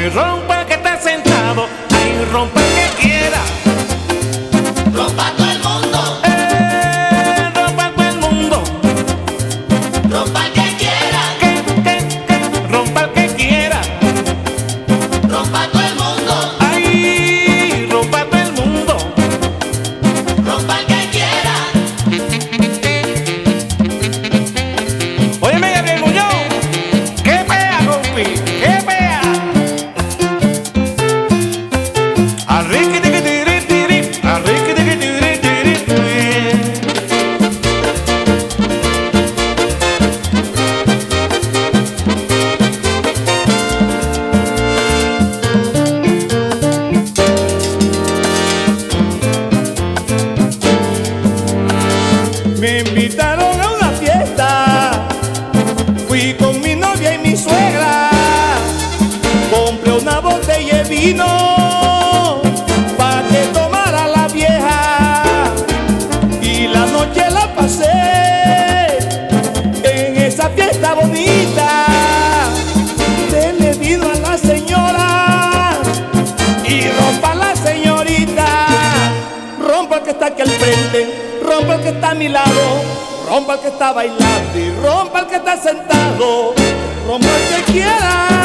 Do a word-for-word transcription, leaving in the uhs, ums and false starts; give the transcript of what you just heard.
Ay, rompa el que está sentado, ay, rompa el que quiera. Rompa todo el mundo, Eh, rompa todo el mundo. rompa el que quiera, Que, que, que, rompa el que quiera. rompa todo el mundo, Ay, rompa todo el mundo. rompa el que quiera. Óyeme, Gabriel Muñoz, qué pea, compi, qué pea. Arriqui, tiqui, tiri, tiri, arriqui, tiqui, tiri, tiri, tiri. Me invitaron a una fiesta, fui con mi novia y mi suegra, compré una botella de vino pa' que tomara la vieja y la noche la pasé en esa fiesta bonita. Dele vino a la señora y rompa a la señorita, rompa el que está aquí al frente, rompa el que está a mi lado, rompa el que está bailando y rompa el que está sentado, rompa el que quiera.